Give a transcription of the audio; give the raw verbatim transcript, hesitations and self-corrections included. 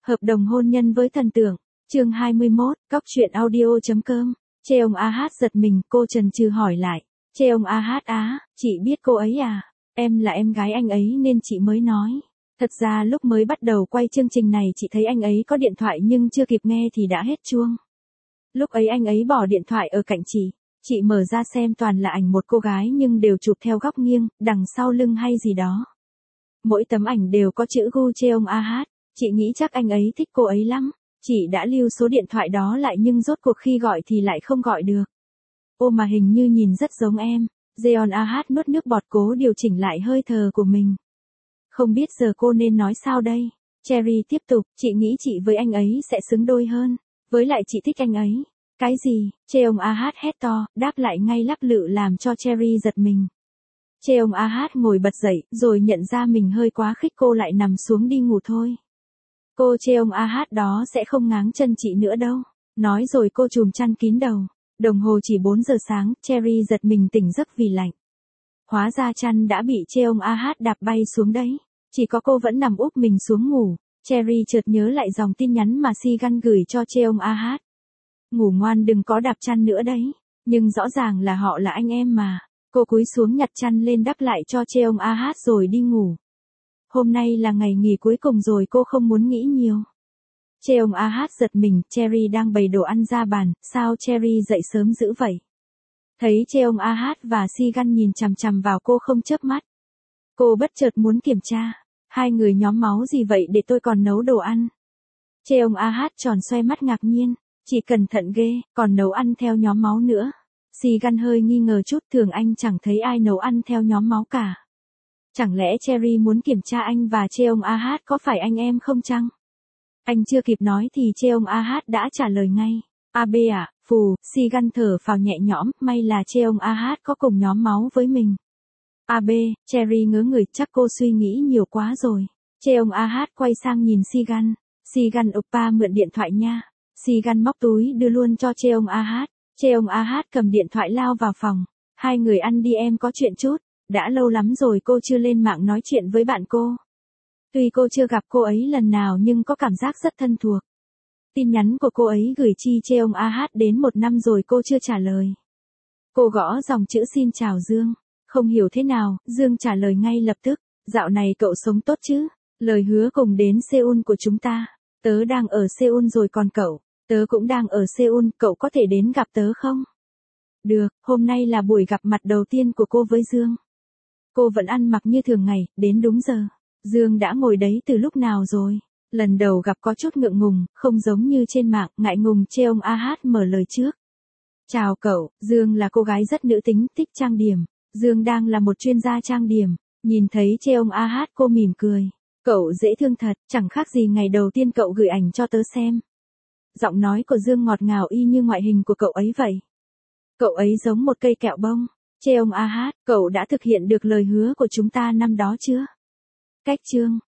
Hợp đồng hôn nhân với thần tượng. Chương hai mươi mốt, cóc truyện audio chấm com. Cheong A Hát giật mình, cô chần chừ hỏi lại. Cheong A Hát á, chị biết cô ấy à? Em là em gái anh ấy nên chị mới nói. Thật ra lúc mới bắt đầu quay chương trình này chị thấy anh ấy có điện thoại nhưng chưa kịp nghe thì đã hết chuông. Lúc ấy anh ấy bỏ điện thoại ở cạnh chị. Chị mở ra xem toàn là ảnh một cô gái nhưng đều chụp theo góc nghiêng, đằng sau lưng hay gì đó. Mỗi tấm ảnh đều có chữ gu Cheong A Hát. Chị nghĩ chắc anh ấy thích cô ấy lắm. Chị đã lưu số điện thoại đó lại nhưng rốt cuộc khi gọi thì lại không gọi được. Ô mà hình như nhìn rất giống em. Cheong A Hát nuốt nước bọt cố điều chỉnh lại hơi thở của mình. Không biết giờ cô nên nói sao đây? Cherry tiếp tục, chị nghĩ chị với anh ấy sẽ xứng đôi hơn. Với lại chị thích anh ấy. Cái gì? Cheong A Hát hét to, đáp lại ngay lắp lự làm cho Cherry giật mình. Cheong A Hát ngồi bật dậy, rồi nhận ra mình hơi quá khích cô lại nằm xuống đi ngủ thôi. Cô Cheong A Hát đó sẽ không ngáng chân chị nữa đâu. Nói rồi cô chùm chăn kín đầu. Đồng hồ chỉ bốn giờ sáng, Cherry giật mình tỉnh giấc vì lạnh. Hóa ra chăn đã bị Cheong A Hát đạp bay xuống đấy. Chỉ có cô vẫn nằm úp mình xuống ngủ. Cherry chợt nhớ lại dòng tin nhắn mà Sigan gửi cho Cheong A Hát. Ngủ ngoan đừng có đạp chăn nữa đấy. Nhưng rõ ràng là họ là anh em mà. Cô cúi xuống nhặt chăn lên đắp lại cho Cheong A Hát rồi đi ngủ. Hôm nay là ngày nghỉ cuối cùng rồi cô không muốn nghĩ nhiều. Cheong A Hát giật mình, Cherry đang bày đồ ăn ra bàn, sao Cherry dậy sớm dữ vậy? Thấy Cheong A Hát và Sigan nhìn chằm chằm vào cô không chớp mắt. Cô bất chợt muốn kiểm tra. Hai người nhóm máu gì vậy để tôi còn nấu đồ ăn? Cheong A Hát tròn xoe mắt ngạc nhiên. Chị cẩn thận ghê, còn nấu ăn theo nhóm máu nữa. Sigan hơi nghi ngờ chút, thường anh chẳng thấy ai nấu ăn theo nhóm máu cả. Chẳng lẽ Cherry muốn kiểm tra anh và Cheong A Hát có phải anh em không chăng? Anh chưa kịp nói thì Cheong A Hát đã trả lời ngay. A bê à, phù, Sigan thở phào nhẹ nhõm, may là Cheong A Hát có cùng nhóm máu với mình. A bê, Cherry ngớ người, chắc cô suy nghĩ nhiều quá rồi. Cheong A Hát quay sang nhìn Sigan. Sigan oppa mượn điện thoại nha. Sigan móc túi đưa luôn cho Cheong A Hát. Cheong A Hát cầm điện thoại lao vào phòng. Hai người ăn đi em có chuyện chút. Đã lâu lắm rồi cô chưa lên mạng nói chuyện với bạn cô. Tuy cô chưa gặp cô ấy lần nào nhưng có cảm giác rất thân thuộc. Tin nhắn của cô ấy gửi chi Cheong A Hát đến một năm rồi cô chưa trả lời. Cô gõ dòng chữ xin chào Dương. Không hiểu thế nào, Dương trả lời ngay lập tức. Dạo này cậu sống tốt chứ? Lời hứa cùng đến Seoul của chúng ta. Tớ đang ở Seoul rồi còn cậu. Tớ cũng đang ở Seoul, cậu có thể đến gặp tớ không? Được, hôm nay là buổi gặp mặt đầu tiên của cô với Dương. Cô vẫn ăn mặc như thường ngày, đến đúng giờ. Dương đã ngồi đấy từ lúc nào rồi? Lần đầu gặp có chút ngượng ngùng, không giống như trên mạng, ngại ngùng. Cheong A Hát mở lời trước. Chào cậu, Dương là cô gái rất nữ tính, thích trang điểm. Dương đang là một chuyên gia trang điểm. Nhìn thấy Cheong A Hát cô mỉm cười. Cậu dễ thương thật, chẳng khác gì ngày đầu tiên cậu gửi ảnh cho tớ xem. Giọng nói của Dương ngọt ngào y như ngoại hình của cậu ấy vậy. Cậu ấy giống một cây kẹo bông. Cheong A Hát, cậu đã thực hiện được lời hứa của chúng ta năm đó chưa? Cách chương.